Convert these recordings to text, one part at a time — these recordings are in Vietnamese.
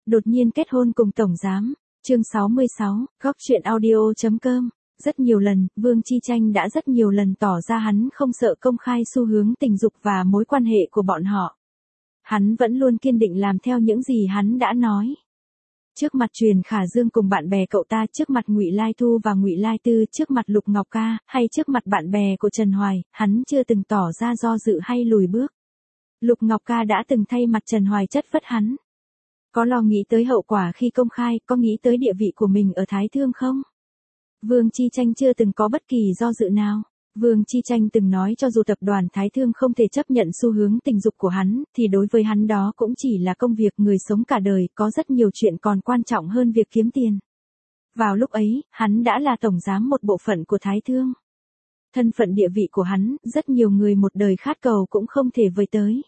Đột nhiên kết hôn cùng tổng giám. Chương 66, góc truyện audio.com. Rất nhiều lần, Vương Chi Tranh đã rất nhiều lần tỏ ra hắn không sợ công khai xu hướng tình dục và mối quan hệ của bọn họ. Hắn vẫn luôn kiên định làm theo những gì hắn đã nói. Trước mặt Truyền Khả Dương cùng bạn bè cậu ta, trước mặt Ngụy Lai Thu và Ngụy Lai Tư, trước mặt Lục Ngọc Ca, hay trước mặt bạn bè của Trần Hoài, hắn chưa từng tỏ ra do dự hay lùi bước. Lục Ngọc Ca đã từng thay mặt Trần Hoài chất vấn hắn. Có lo nghĩ tới hậu quả khi công khai, có nghĩ tới địa vị của mình ở Thái Thương không? Vương Chi Tranh chưa từng có bất kỳ do dự nào. Vương Chi Tranh từng nói cho dù tập đoàn Thái Thương không thể chấp nhận xu hướng tình dục của hắn, thì đối với hắn đó cũng chỉ là công việc, người sống cả đời, có rất nhiều chuyện còn quan trọng hơn việc kiếm tiền. Vào lúc ấy, hắn đã là tổng giám một bộ phận của Thái Thương. Thân phận địa vị của hắn, rất nhiều người một đời khát cầu cũng không thể với tới.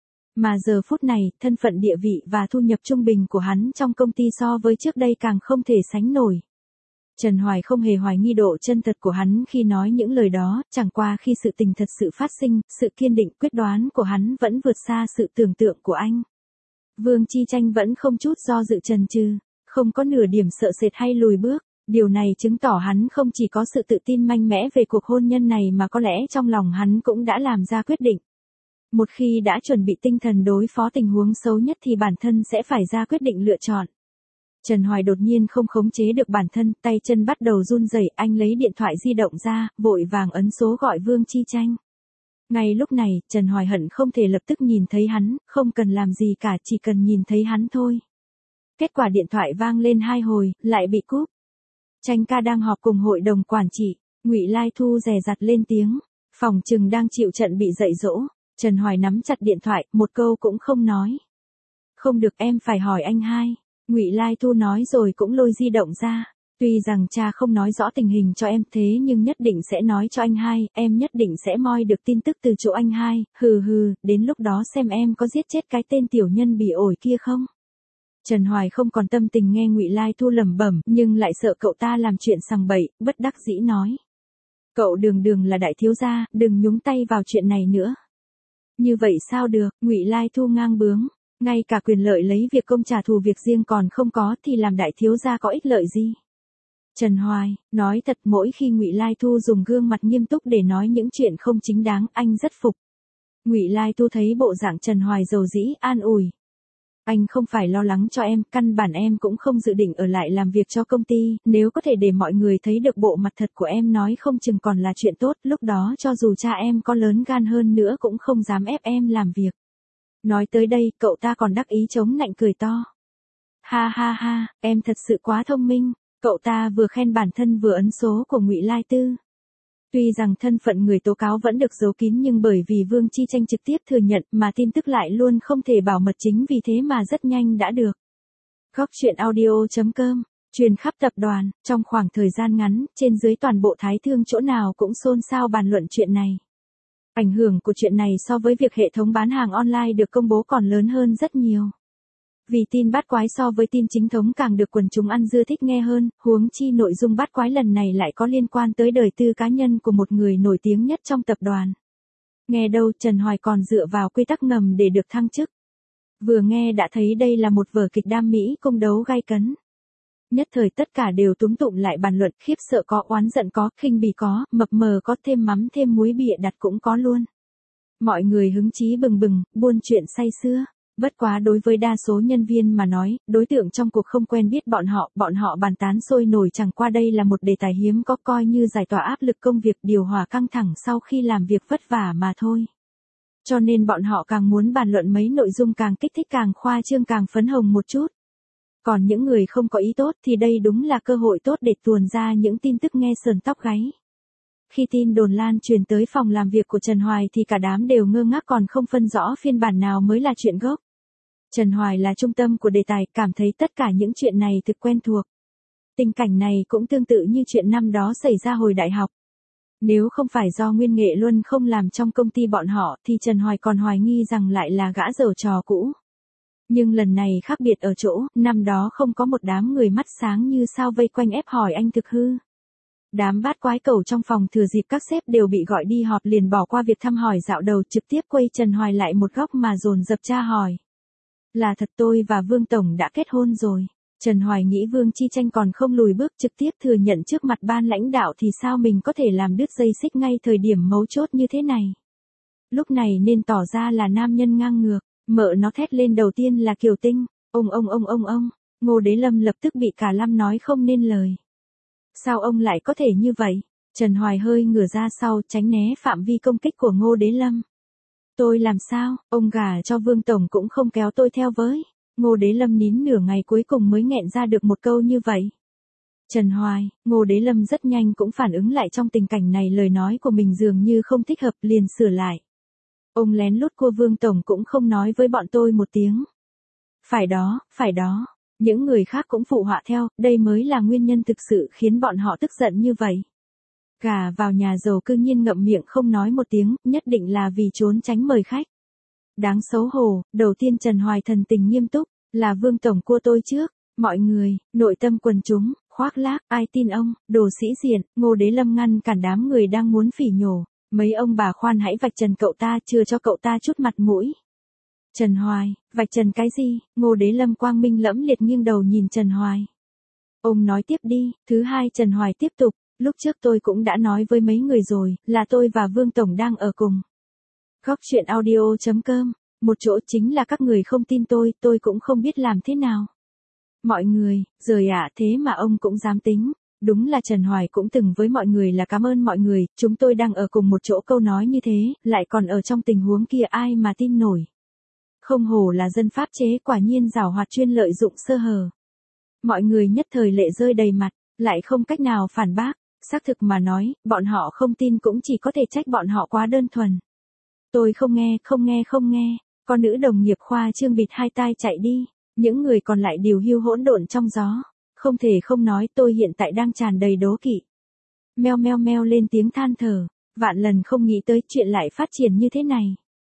Mà giờ phút này, thân phận địa vị và thu nhập trung bình của hắn trong công ty so với trước đây càng không thể sánh nổi. Trần Hoài không hề hoài nghi độ chân thật của hắn khi nói những lời đó, chẳng qua khi sự tình thật sự phát sinh, sự kiên định quyết đoán của hắn vẫn vượt xa sự tưởng tượng của anh. Vương Chi Tranh vẫn không chút do dự chần chừ, không có nửa điểm sợ sệt hay lùi bước, điều này chứng tỏ hắn không chỉ có sự tự tin mạnh mẽ về cuộc hôn nhân này mà có lẽ trong lòng hắn cũng đã làm ra quyết định. Một khi đã chuẩn bị tinh thần đối phó tình huống xấu nhất thì bản thân sẽ phải ra quyết định lựa chọn. Trần Hoài đột nhiên không khống chế được bản thân, tay chân bắt đầu run rẩy, anh lấy điện thoại di động ra, vội vàng ấn số gọi Vương Chi Tranh. Ngay lúc này, Trần Hoài hận không thể lập tức nhìn thấy hắn, không cần làm gì cả, chỉ cần nhìn thấy hắn thôi. Kết quả điện thoại vang lên 2 hồi, lại bị cúp. Tranh ca đang họp cùng hội đồng quản trị, Ngụy Lai Thu dè dặt lên tiếng, phòng trừng đang chịu trận bị dạy dỗ. Trần Hoài nắm chặt điện thoại, một câu cũng không nói. Không được, em phải hỏi anh hai. Ngụy Lai Thu nói rồi cũng lôi di động ra. Tuy rằng cha không nói rõ tình hình cho em thế nhưng nhất định sẽ nói cho anh hai, em nhất định sẽ moi được tin tức từ chỗ anh hai, đến lúc đó xem em có giết chết cái tên tiểu nhân bỉ ổi kia không. Trần Hoài không còn tâm tình nghe Ngụy Lai Thu lẩm bẩm, nhưng lại sợ cậu ta làm chuyện sằng bậy, bất đắc dĩ nói. Cậu Đường là đại thiếu gia, đừng nhúng tay vào chuyện này nữa. Như vậy sao được, Ngụy Lai Thu ngang bướng, ngay cả quyền lợi lấy việc công trả thù việc riêng còn không có thì làm đại thiếu gia có ích lợi gì. Trần Hoài, nói thật mỗi khi Ngụy Lai Thu dùng gương mặt nghiêm túc để nói những chuyện không chính đáng, anh rất phục. Ngụy Lai Thu thấy bộ dạng Trần Hoài dầu dĩ, an ủi. Anh không phải lo lắng cho em, căn bản em cũng không dự định ở lại làm việc cho công ty, nếu có thể để mọi người thấy được bộ mặt thật của em nói không chừng còn là chuyện tốt, lúc đó cho dù cha em có lớn gan hơn nữa cũng không dám ép em làm việc. Nói tới đây, cậu ta còn đắc ý chống nạnh cười to. Ha ha ha, em thật sự quá thông minh, cậu ta vừa khen bản thân vừa ấn số của Ngụy Lai Tư. Tuy rằng thân phận người tố cáo vẫn được giấu kín nhưng bởi vì Vương Chi Tranh trực tiếp thừa nhận mà tin tức lại luôn không thể bảo mật, chính vì thế mà rất nhanh đã được. Góc truyện audio.com, truyền khắp tập đoàn, trong khoảng thời gian ngắn, trên dưới toàn bộ Thái Thương chỗ nào cũng xôn xao bàn luận chuyện này. Ảnh hưởng của chuyện này so với việc hệ thống bán hàng online được công bố còn lớn hơn rất nhiều. Vì tin bát quái so với tin chính thống càng được quần chúng ăn dưa thích nghe hơn, huống chi nội dung bát quái lần này lại có liên quan tới đời tư cá nhân của một người nổi tiếng nhất trong tập đoàn. Nghe đâu Trần Hoài còn dựa vào quy tắc ngầm để được thăng chức. Vừa nghe đã thấy đây là một vở kịch đam mỹ cung đấu gay cấn. Nhất thời tất cả đều túm tụm lại bàn luận, khiếp sợ có, oán giận có, khinh bỉ có, mập mờ có, thêm mắm thêm muối bịa đặt cũng có luôn. Mọi người hứng chí bừng bừng, buôn chuyện say sưa. Bất quá đối với đa số nhân viên mà nói, đối tượng trong cuộc không quen biết bọn họ bàn tán sôi nổi, chẳng qua đây là một đề tài hiếm có, coi như giải tỏa áp lực công việc, điều hòa căng thẳng sau khi làm việc vất vả mà thôi. Cho nên bọn họ càng muốn bàn luận mấy nội dung càng kích thích, càng khoa trương, càng phấn hồng một chút. Còn những người không có ý tốt thì đây đúng là cơ hội tốt để tuồn ra những tin tức nghe sờn tóc gáy. Khi tin đồn lan truyền tới phòng làm việc của Trần Hoài thì cả đám đều ngơ ngác, còn không phân rõ phiên bản nào mới là chuyện gốc. Trần Hoài là trung tâm của đề tài, cảm thấy tất cả những chuyện này thực quen thuộc. Tình cảnh này cũng tương tự như chuyện năm đó xảy ra hồi đại học. Nếu không phải do Nguyên Nghệ Luân không làm trong công ty bọn họ thì Trần Hoài còn hoài nghi rằng lại là gã giở trò cũ. Nhưng lần này khác biệt ở chỗ, năm đó không có một đám người mắt sáng như sao vây quanh ép hỏi anh thực hư. Đám bát quái cẩu trong phòng thừa dịp các sếp đều bị gọi đi họp liền bỏ qua việc thăm hỏi dạo đầu, trực tiếp quay Trần Hoài lại một góc mà dồn dập tra hỏi. Là thật, tôi và Vương Tổng đã kết hôn rồi. Trần Hoài nghĩ Vương Chi Tranh còn không lùi bước trực tiếp thừa nhận trước mặt ban lãnh đạo thì sao mình có thể làm đứt dây xích ngay thời điểm mấu chốt như thế này. Lúc này nên tỏ ra là nam nhân ngang ngược, mợ nó thét lên đầu tiên là Kiều Tinh, ông, Ngô Đế Lâm lập tức bị cả lăm nói không nên lời. Sao ông lại có thể như vậy? Trần Hoài hơi ngửa ra sau tránh né phạm vi công kích của Ngô Đế Lâm. Tôi làm sao, ông gả cho Vương Tổng cũng không kéo tôi theo với. Ngô Đế Lâm nín nửa ngày cuối cùng mới nghẹn ra được một câu như vậy. Trần Hoài, Ngô Đế Lâm rất nhanh cũng phản ứng lại trong tình cảnh này lời nói của mình dường như không thích hợp liền sửa lại. Ông lén lút cua Vương Tổng cũng không nói với bọn tôi một tiếng. Phải đó, những người khác cũng phụ họa theo, đây mới là nguyên nhân thực sự khiến bọn họ tức giận như vậy. Gả vào nhà giàu cư nhiên ngậm miệng không nói một tiếng, nhất định là vì trốn tránh mời khách. Đáng xấu hổ, đầu tiên Trần Hoài thần tình nghiêm túc, là Vương Tổng cua tôi trước, mọi người, nội tâm quần chúng, khoác lác, ai tin ông, đồ sĩ diện, Ngô Đế Lâm ngăn cản đám người đang muốn phỉ nhổ, mấy ông bà khoan hãy vạch trần cậu ta, chưa cho cậu ta chút mặt mũi. Trần Hoài, vạch trần cái gì? Ngô Đế Lâm quang minh lẫm liệt nghiêng đầu nhìn Trần Hoài. Ông nói tiếp đi. Thứ hai, Trần Hoài tiếp tục, lúc trước tôi cũng đã nói với mấy người rồi, là tôi và Vương Tổng đang ở cùng. Góc truyện audio.com, một chỗ chính là các người không tin tôi cũng không biết làm thế nào. Mọi người, rồi ạ, thế mà ông cũng dám tính. Đúng là Trần Hoài cũng từng với mọi người là cảm ơn mọi người, chúng tôi đang ở cùng một chỗ, câu nói như thế, lại còn ở trong tình huống kia ai mà tin nổi. Không hổ là dân pháp chế, quả nhiên giảo hoạt chuyên lợi dụng sơ hở. Mọi người nhất thời lệ rơi đầy mặt, lại không cách nào phản bác, xác thực mà nói, bọn họ không tin cũng chỉ có thể trách bọn họ quá đơn thuần. Tôi không nghe, con nữ đồng nghiệp khoa trương bịt hai tai chạy đi, những người còn lại điều hưu hỗn độn trong gió, không thể không nói tôi hiện tại đang tràn đầy đố kỵ. Meo lên tiếng than thở, vạn lần không nghĩ tới chuyện lại phát triển như thế này.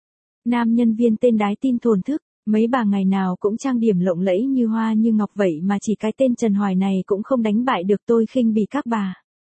Nam nhân viên tên đái tin thổn thức, mấy bà ngày nào cũng trang điểm lộng lẫy như hoa như ngọc vậy mà chỉ cái tên Trần Hoài này cũng không đánh bại được, tôi khinh bỉ các bà.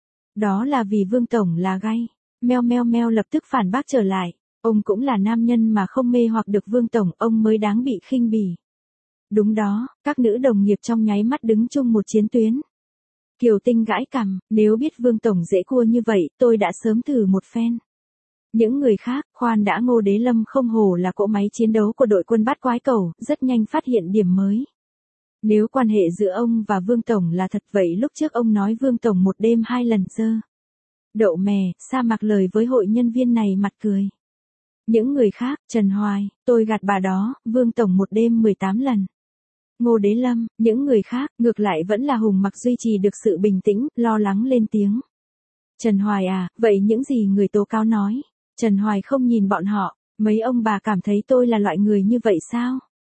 Đó là vì Vương Tổng là gay. Meo lập tức phản bác trở lại, ông cũng là nam nhân mà không mê hoặc được Vương Tổng, ông mới đáng bị khinh bỉ. Đúng đó, các nữ đồng nghiệp trong nháy mắt đứng chung một chiến tuyến. Kiều Tinh gãi cằm, nếu biết Vương Tổng dễ cua như vậy, tôi đã sớm thử một phen. Những người khác, khoan đã, Ngô Đế Lâm không hổ là cỗ máy chiến đấu của đội quân bát quái cầu, rất nhanh phát hiện điểm mới. Nếu quan hệ giữa ông và Vương Tổng là thật vậy lúc trước ông nói Vương Tổng một đêm 2 lần dơ. Đậu mè, sa mặc lời với hội nhân viên này mặt cười. Những người khác, Trần Hoài, tôi gạt bà đó, Vương Tổng một đêm 18 lần. Ngô Đế Lâm, những người khác, ngược lại vẫn là Hùng Mặc duy trì được sự bình tĩnh, lo lắng lên tiếng. Trần Hoài à, vậy những gì người tố cáo nói? Trần Hoài không nhìn bọn họ, mấy ông bà cảm thấy tôi là loại người như vậy sao?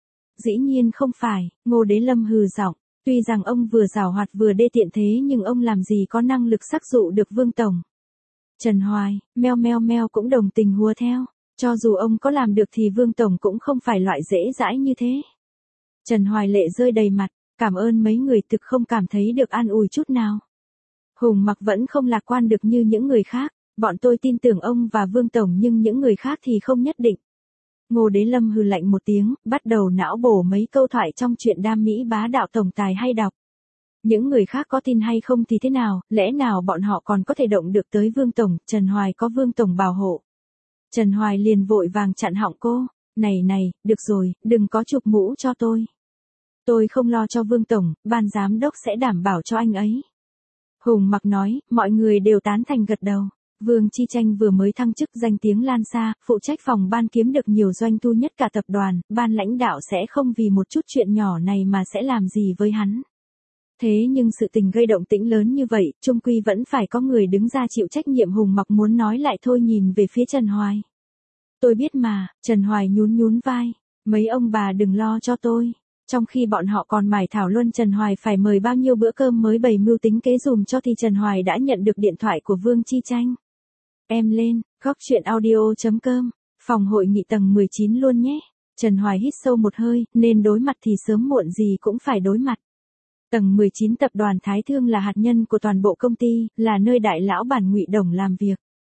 Dĩ nhiên không phải, Ngô Đế Lâm hừ giọng, tuy rằng ông vừa giảo hoạt vừa đê tiện thế nhưng ông làm gì có năng lực sắc dụ được Vương Tổng. Trần Hoài, meo cũng đồng tình hùa theo, cho dù ông có làm được thì Vương Tổng cũng không phải loại dễ dãi như thế. Trần Hoài lệ rơi đầy mặt, cảm ơn mấy người, thực không cảm thấy được an ủi chút nào. Hùng Mặc vẫn không lạc quan được như những người khác, bọn tôi tin tưởng ông và Vương Tổng nhưng những người khác thì không nhất định. Ngô Đế Lâm hừ lạnh một tiếng, bắt đầu não bổ mấy câu thoại trong chuyện đam mỹ bá đạo tổng tài hay đọc. Những người khác có tin hay không thì thế nào, lẽ nào bọn họ còn có thể động được tới Vương Tổng, Trần Hoài có Vương Tổng bảo hộ. Trần Hoài liền vội vàng chặn họng cô, này, được rồi, đừng có chụp mũ cho tôi. Tôi không lo cho Vương Tổng, ban giám đốc sẽ đảm bảo cho anh ấy. Hùng Mặc nói, mọi người đều tán thành gật đầu. Vương Chi Tranh vừa mới thăng chức danh tiếng lan xa, phụ trách phòng ban kiếm được nhiều doanh thu nhất cả tập đoàn, ban lãnh đạo sẽ không vì một chút chuyện nhỏ này mà sẽ làm gì với hắn. Thế nhưng sự tình gây động tĩnh lớn như vậy, chung quy vẫn phải có người đứng ra chịu trách nhiệm. Hùng Mặc muốn nói lại thôi nhìn về phía Trần Hoài. Tôi biết mà, Trần Hoài nhún vai, mấy ông bà đừng lo cho tôi. Trong khi bọn họ còn mải thảo luận Trần Hoài phải mời bao nhiêu bữa cơm mới bày mưu tính kế dùm cho thì Trần Hoài đã nhận được điện thoại của Vương Chi Tranh. Em lên, góc truyện audio.com, phòng hội nghị tầng 19 luôn nhé. Trần Hoài hít sâu một hơi, nên đối mặt thì sớm muộn gì cũng phải đối mặt. Tầng 19 tập đoàn Thái Thương là hạt nhân của toàn bộ công ty, là nơi đại lão bản Ngụy Đồng làm việc.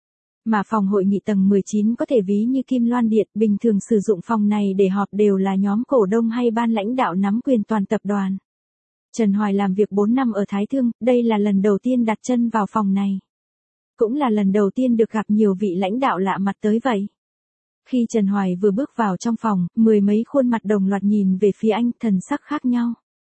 Mà phòng hội nghị tầng 19 có thể ví như Kim Loan Điện, bình thường sử dụng phòng này để họp đều là nhóm cổ đông hay ban lãnh đạo nắm quyền toàn tập đoàn. Trần Hoài làm việc 4 năm ở Thái Thương, đây là lần đầu tiên đặt chân vào phòng này. Cũng là lần đầu tiên được gặp nhiều vị lãnh đạo lạ mặt tới vậy. Khi Trần Hoài vừa bước vào trong phòng, mười mấy khuôn mặt đồng loạt nhìn về phía anh, thần sắc khác nhau.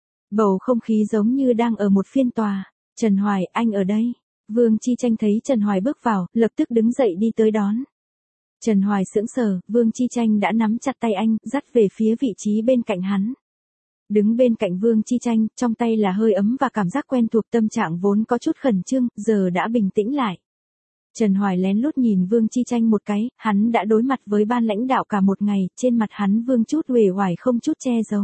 Bầu không khí giống như đang ở một phiên tòa. Trần Hoài, anh ở đây. Vương Chi Tranh thấy Trần Hoài bước vào, lập tức đứng dậy đi tới đón. Trần Hoài sững sờ, Vương Chi Tranh đã nắm chặt tay anh, dắt về phía vị trí bên cạnh hắn. Đứng bên cạnh Vương Chi Tranh, trong tay là hơi ấm và cảm giác quen thuộc, tâm trạng vốn có chút khẩn trương, giờ đã bình tĩnh lại. Trần Hoài lén lút nhìn Vương Chi Tranh một cái, hắn đã đối mặt với ban lãnh đạo cả một ngày, trên mặt hắn vương chút uể oải không chút che giấu.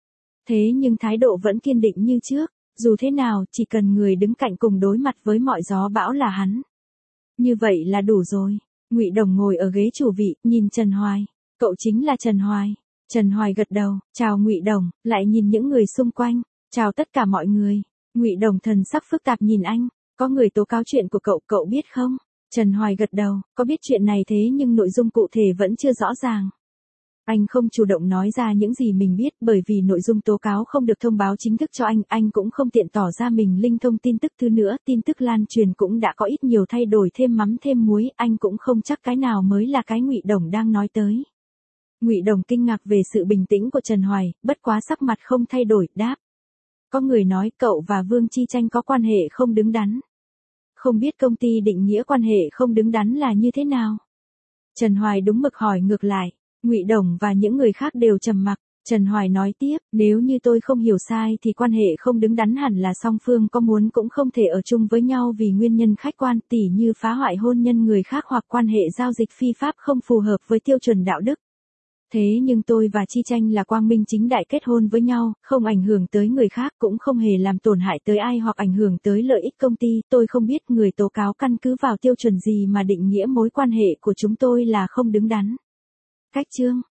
Thế nhưng thái độ vẫn kiên định như trước, dù thế nào chỉ cần người đứng cạnh cùng đối mặt với mọi gió bão là hắn. Như vậy là đủ rồi. Ngụy Đồng ngồi ở ghế chủ vị, nhìn Trần Hoài. Cậu chính là Trần Hoài. Trần Hoài gật đầu, chào Ngụy Đồng, lại nhìn những người xung quanh, chào tất cả mọi người. Ngụy Đồng thần sắc phức tạp nhìn anh, có người tố cáo chuyện của cậu, cậu biết không? Trần Hoài gật đầu, có biết chuyện này thế nhưng nội dung cụ thể vẫn chưa rõ ràng. Anh không chủ động nói ra những gì mình biết bởi vì nội dung tố cáo không được thông báo chính thức cho anh cũng không tiện tỏ ra mình linh thông tin tức. Thứ nữa, tin tức lan truyền cũng đã có ít nhiều thay đổi, thêm mắm thêm muối, anh cũng không chắc cái nào mới là cái Ngụy Đồng đang nói tới. Ngụy Đồng kinh ngạc về sự bình tĩnh của Trần Hoài, bất quá sắc mặt không thay đổi, đáp. Có người nói cậu và Vương Chi Tranh có quan hệ không đứng đắn. Không biết công ty định nghĩa quan hệ không đứng đắn là như thế nào? Trần Hoài đúng mực hỏi ngược lại. Ngụy Đồng và những người khác đều trầm mặc. Trần Hoài nói tiếp, nếu như tôi không hiểu sai thì quan hệ không đứng đắn hẳn là song phương có muốn cũng không thể ở chung với nhau vì nguyên nhân khách quan, tỉ như phá hoại hôn nhân người khác hoặc quan hệ giao dịch phi pháp không phù hợp với tiêu chuẩn đạo đức. Thế nhưng tôi và Chi Tranh là quang minh chính đại kết hôn với nhau, không ảnh hưởng tới người khác, cũng không hề làm tổn hại tới ai hoặc ảnh hưởng tới lợi ích công ty. Tôi không biết người tố cáo căn cứ vào tiêu chuẩn gì mà định nghĩa mối quan hệ của chúng tôi là không đứng đắn. Cách chương